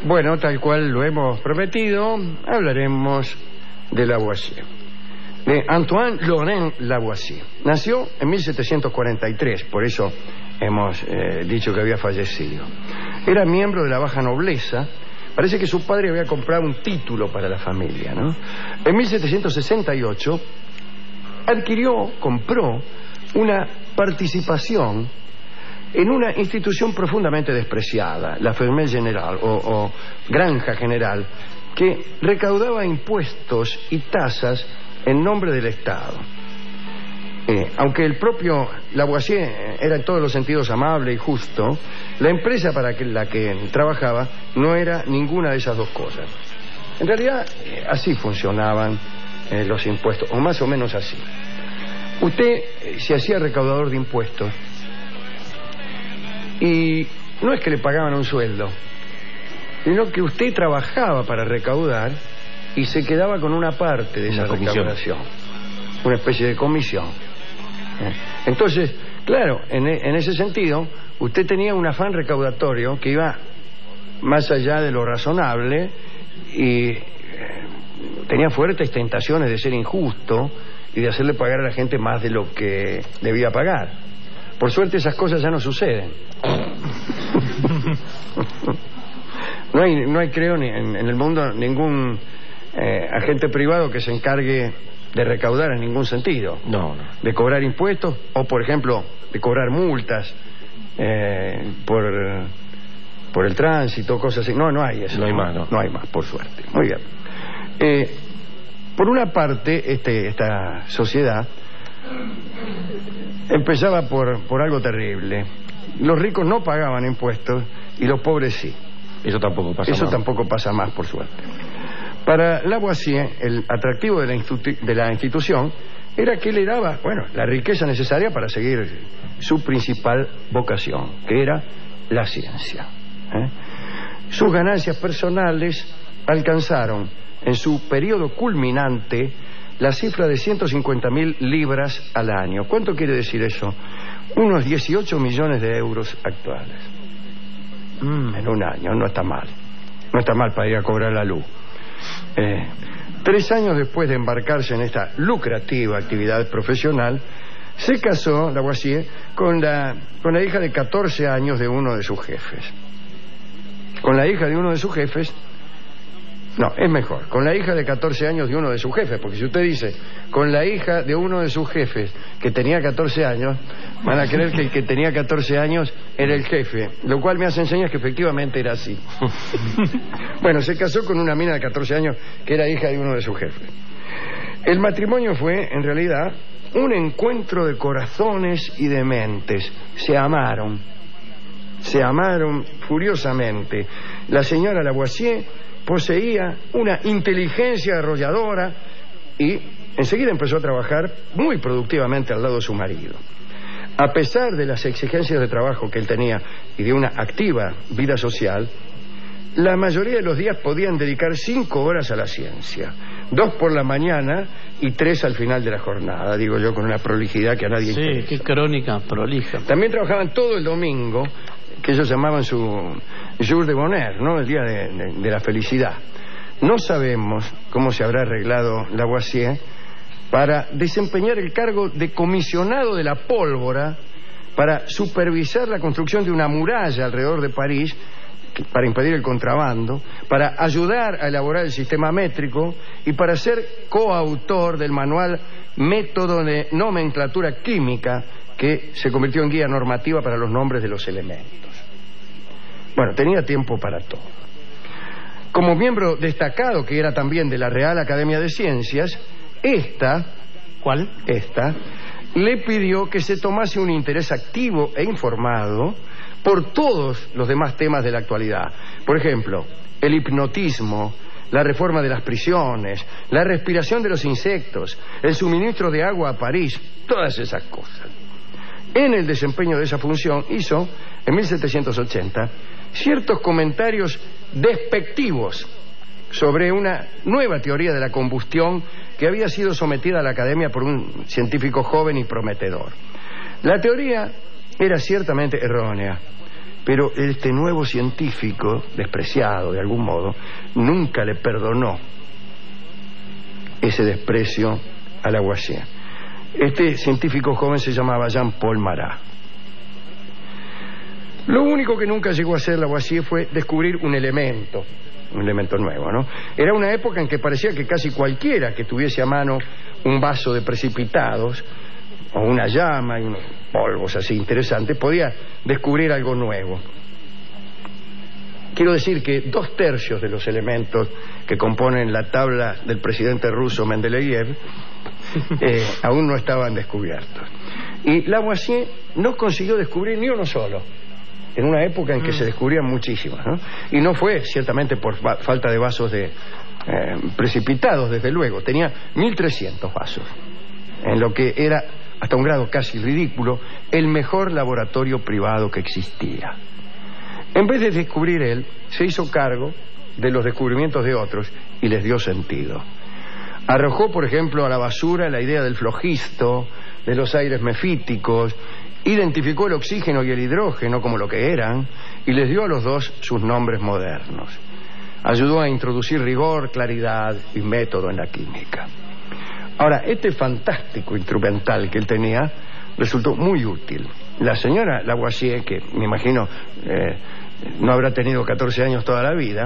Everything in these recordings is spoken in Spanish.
Bueno, tal cual lo hemos prometido, hablaremos de Lavoisier, de Antoine Laurent Lavoisier. Nació en 1743, por eso hemos dicho que había fallecido. Era miembro de la baja nobleza. Parece que su padre había comprado un título para la familia, ¿no? En 1768 compró una participación en una institución profundamente despreciada, la Ferme General o Granja General, que recaudaba impuestos y tasas en nombre del Estado. Aunque el propio Lavoisier era en todos los sentidos amable y justo, la empresa para la que trabajaba no era ninguna de esas dos cosas. En realidad, así funcionaban los impuestos, o más o menos así. Usted se hacía recaudador de impuestos y no es que le pagaban un sueldo, sino que usted trabajaba para recaudar y se quedaba con una parte de esa recaudación, una especie de comisión. Entonces, claro, en ese sentido, usted tenía un afán recaudatorio que iba más allá de lo razonable y tenía fuertes tentaciones de ser injusto y de hacerle pagar a la gente más de lo que debía pagar. Por suerte esas cosas ya no suceden. No hay creo, en el mundo ningún agente privado que se encargue de recaudar en ningún sentido. No. De cobrar impuestos o, por ejemplo, de cobrar multas por el tránsito, cosas así. No hay eso. No hay más, ¿no? No hay más, por suerte. Muy bien. Por una parte, esta sociedad empezaba por algo terrible. Los ricos no pagaban impuestos y los pobres sí. Eso tampoco pasa más, por suerte. Para Lavoisier, el atractivo de la institución era que le daba, la riqueza necesaria para seguir su principal vocación, que era la ciencia. Sus ganancias personales alcanzaron en su periodo culminante la cifra de 150.000 libras al año. ¿Cuánto quiere decir eso? Unos 18 millones de euros actuales. En un año, no está mal. No está mal para ir a cobrar la luz. 3 años después de embarcarse en esta lucrativa actividad profesional, se casó Lavoisier con la hija de 14 años de uno de sus jefes. Con la hija de uno de sus jefes... No, es mejor, con la hija de 14 años de uno de sus jefes, porque si usted dice con la hija de uno de sus jefes que tenía 14 años, van a creer que el que tenía 14 años era el jefe, lo cual me hace enseñar que efectivamente era así. Bueno, se casó con una mina de 14 años que era hija de uno de sus jefes. El matrimonio fue, en realidad, un encuentro de corazones y de mentes. Se amaron furiosamente. La señora Lavoisier poseía una inteligencia arrolladora y enseguida empezó a trabajar muy productivamente al lado de su marido. A pesar de las exigencias de trabajo que él tenía y de una activa vida social, la mayoría de los días podían dedicar 5 horas a la ciencia, 2 por la mañana y 3 al final de la jornada, digo yo con una prolijidad que a nadie interesa. Sí, qué crónica prolija. También trabajaban todo el domingo, que ellos llamaban su jour de bonheur, ¿no? El día de la felicidad. No sabemos cómo se habrá arreglado Lavoisier para desempeñar el cargo de comisionado de la pólvora para supervisar la construcción de una muralla alrededor de París para impedir el contrabando, para ayudar a elaborar el sistema métrico y para ser coautor del manual Método de Nomenclatura Química, que se convirtió en guía normativa para los nombres de los elementos. Bueno, tenía tiempo para todo. Como miembro destacado, que era también de la Real Academia de Ciencias, ¿Cuál? Le pidió que se tomase un interés activo e informado por todos los demás temas de la actualidad. Por ejemplo, el hipnotismo, la reforma de las prisiones, la respiración de los insectos, el suministro de agua a París, todas esas cosas. En el desempeño de esa función hizo, en 1780, ciertos comentarios despectivos sobre una nueva teoría de la combustión que había sido sometida a la academia por un científico joven y prometedor. La teoría era ciertamente errónea Pero este nuevo científico, despreciado de algún modo, nunca le perdonó ese desprecio a Lavoisier. Este científico joven se llamaba Jean-Paul Marat. Lo único que nunca llegó a hacer Lavoisier fue descubrir un elemento nuevo, ¿no? Era una época en que parecía que casi cualquiera que tuviese a mano un vaso de precipitados o una llama y unos polvos así interesantes podía descubrir algo nuevo. Quiero decir que 2/3 de los elementos que componen la tabla del presidente ruso Mendeleev aún no estaban descubiertos. Y Lavoisier no consiguió descubrir ni uno solo, en una época en que se descubrían muchísimos, ¿no? Y no fue ciertamente por falta de vasos precipitados, desde luego. Tenía 1.300 vasos, en lo que era, hasta un grado casi ridículo, el mejor laboratorio privado que existía. En vez de descubrir él, se hizo cargo de los descubrimientos de otros y les dio sentido. Arrojó, por ejemplo, a la basura la idea del flogisto, de los aires mefíticos, identificó el oxígeno y el hidrógeno como lo que eran y les dio a los dos sus nombres modernos. Ayudó a introducir rigor, claridad y método en la química. Ahora, este fantástico instrumental que él tenía resultó muy útil. La señora Lavoisier, que me imagino no habrá tenido 14 años toda la vida,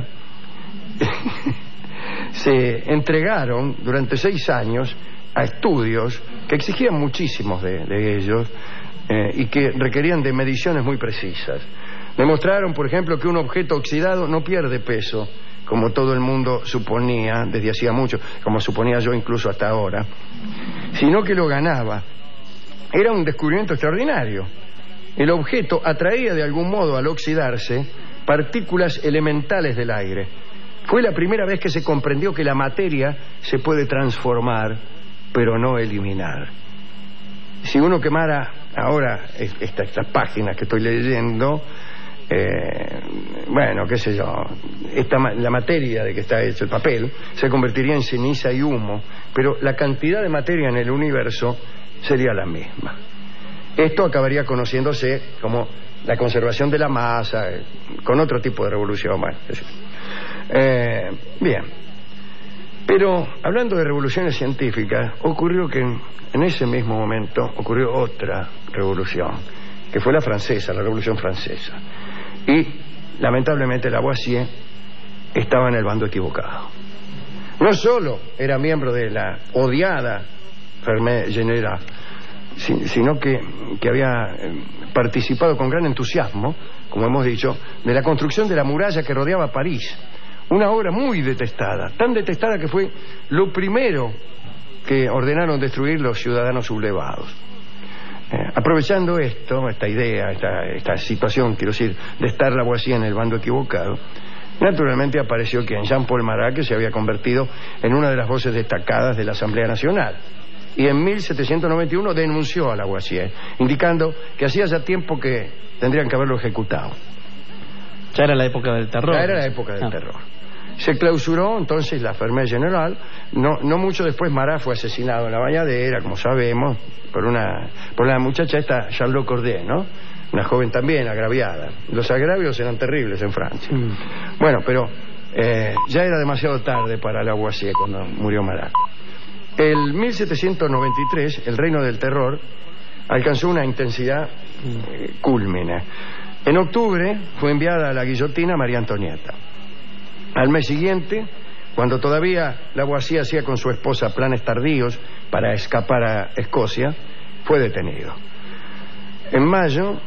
se entregaron durante 6 años a estudios que exigían muchísimos de ellos y que requerían de mediciones muy precisas. Demostraron, por ejemplo, que un objeto oxidado no pierde peso, como todo el mundo suponía desde hacía mucho, como suponía yo incluso hasta ahora, sino que lo ganaba. Era un descubrimiento extraordinario. El objeto atraía de algún modo al oxidarse partículas elementales del aire. Fue la primera vez que se comprendió que la materia se puede transformar, pero no eliminar. Si uno quemara ahora estas páginas que estoy leyendo, bueno, qué sé yo, la materia de que está hecho el papel se convertiría en ceniza y humo, pero la cantidad de materia en el universo sería la misma. Esto acabaría conociéndose como la conservación de la masa, con otro tipo de revolución. Bueno, bien. Pero hablando de revoluciones científicas, ocurrió que en ese mismo momento ocurrió otra revolución, que fue la francesa, la Revolución Francesa. Y lamentablemente Lavoisier estaba en el bando equivocado. No solo era miembro de la odiada Ferme General, sino que había participado con gran entusiasmo, como hemos dicho, de la construcción de la muralla que rodeaba París. Una obra muy detestada, tan detestada que fue lo primero que ordenaron destruir los ciudadanos sublevados. Aprovechando esta idea, esta situación, quiero decir, de estar Lavoisier en el bando equivocado, naturalmente apareció quien, Jean-Paul Marat, que se había convertido en una de las voces destacadas de la Asamblea Nacional. Y en 1791 denunció a Lavoisier, indicando que hacía ya tiempo que tendrían que haberlo ejecutado. Ya era la época del terror. Ya era la época del terror. Se clausuró entonces la Ferme General. No mucho después Marat fue asesinado en la bañadera, como sabemos, por la muchacha esta Charlotte Corday, ¿no? Una joven también agraviada. Los agravios eran terribles en Francia. Bueno, pero ya era demasiado tarde para Lavoisier cuando murió Marat. En 1793 el reino del terror alcanzó una intensidad cúlmine. En octubre fue enviada a la guillotina María Antonieta. Al mes siguiente, cuando todavía Lavoisier hacía con su esposa planes tardíos para escapar a Escocia, fue detenido. En mayo,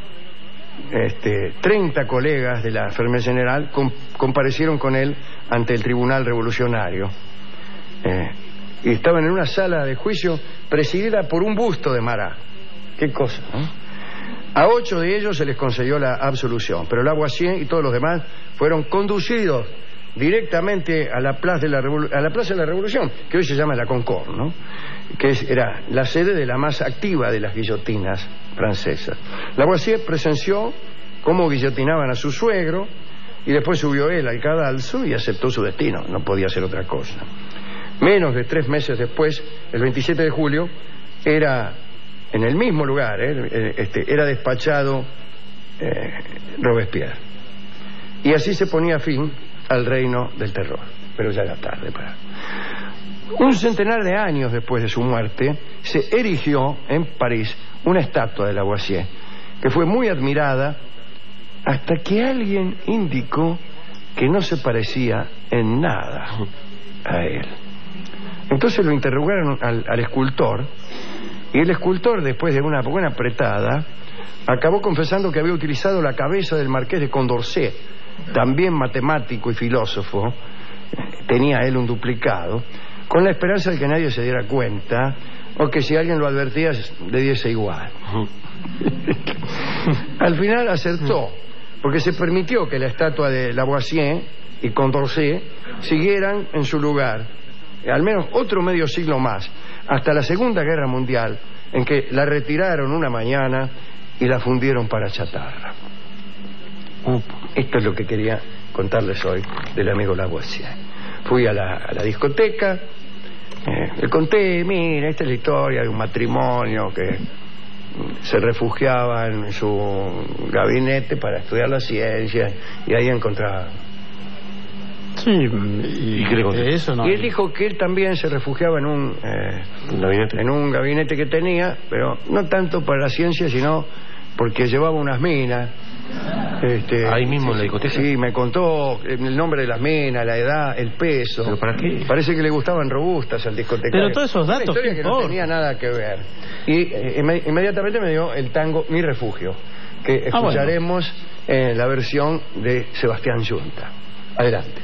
30 colegas de la Ferme General comparecieron con él ante el Tribunal Revolucionario. Y estaban en una sala de juicio presidida por un busto de Marat. Qué cosa, ¿no? A 8 de ellos se les concedió la absolución, pero Lavoisier y todos los demás fueron conducidos directamente a la Plaza de la Revolución, que hoy se llama la Concorde, ¿no? Que era la sede de la más activa de las guillotinas francesas. Lavoisier presenció cómo guillotinaban a su suegro y después subió él al cadalso y aceptó su destino, no podía hacer otra cosa. Menos de 3 meses después, el 27 de julio, era en el mismo lugar, era despachado Robespierre. Y así se ponía fin al reino del terror. Pero ya era tarde para... Un centenar de años después de su muerte, se erigió en París una estatua de Lavoisier, que fue muy admirada hasta que alguien indicó que no se parecía en nada a él. Entonces lo interrogaron al escultor, y el escultor, después de una buena apretada, acabó confesando que había utilizado la cabeza del marqués de Condorcet, también matemático y filósofo. Tenía él un duplicado, con la esperanza de que nadie se diera cuenta, o que si alguien lo advertía le diese igual. Al final acertó, porque se permitió que la estatua de Lavoisier y Condorcet siguieran en su lugar, al menos otro medio siglo más, hasta la Segunda Guerra Mundial, en que la retiraron una mañana y la fundieron para chatarra. Esto es lo que quería contarles hoy del amigo Lavoisier. Fui a la discoteca, le conté, mira, esta es la historia de un matrimonio que se refugiaba en su gabinete para estudiar la ciencia, y ahí encontraba... Sí, ¿y qué le conté? Eso no. Y él dijo que él también se refugiaba en un gabinete que tenía, pero no tanto para la ciencia, sino porque llevaba unas minas. Ahí mismo en la discoteca. Sí, me contó el nombre de las minas, la edad, el peso. ¿Pero para qué? Parece que le gustaban robustas al discotecario. Pero todos esos datos, una historia que no tenía nada que ver. Y inmediatamente me dio el tango Mi Refugio, que escucharemos en la versión de Sebastián Yunta. Adelante.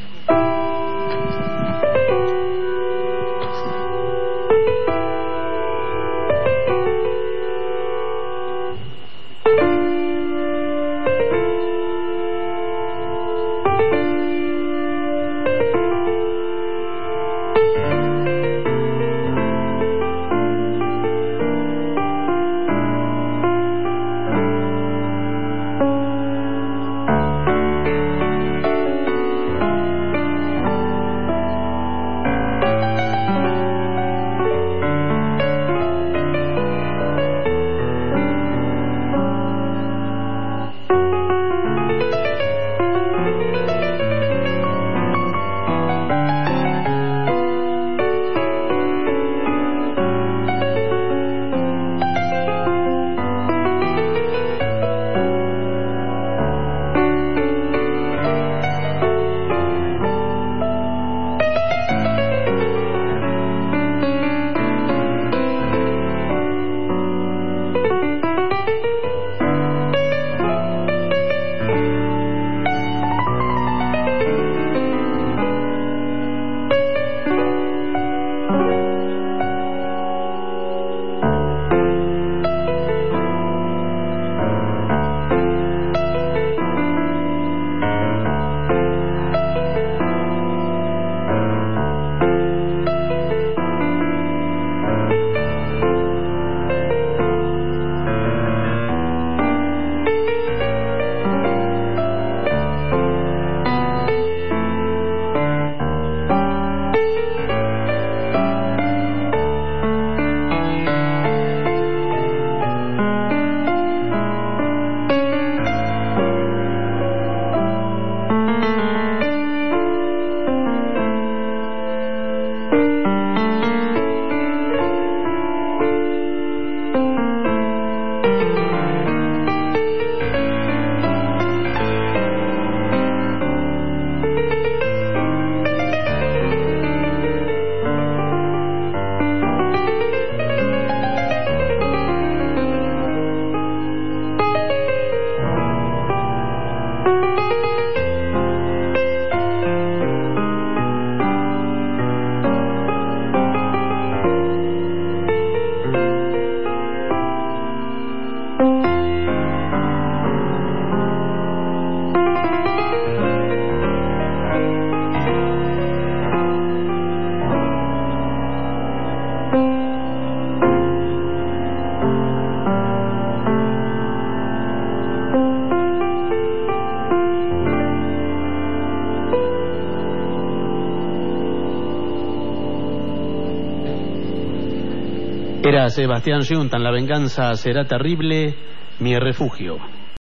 Era Sebastián Yunta en La venganza será terrible, Mi refugio.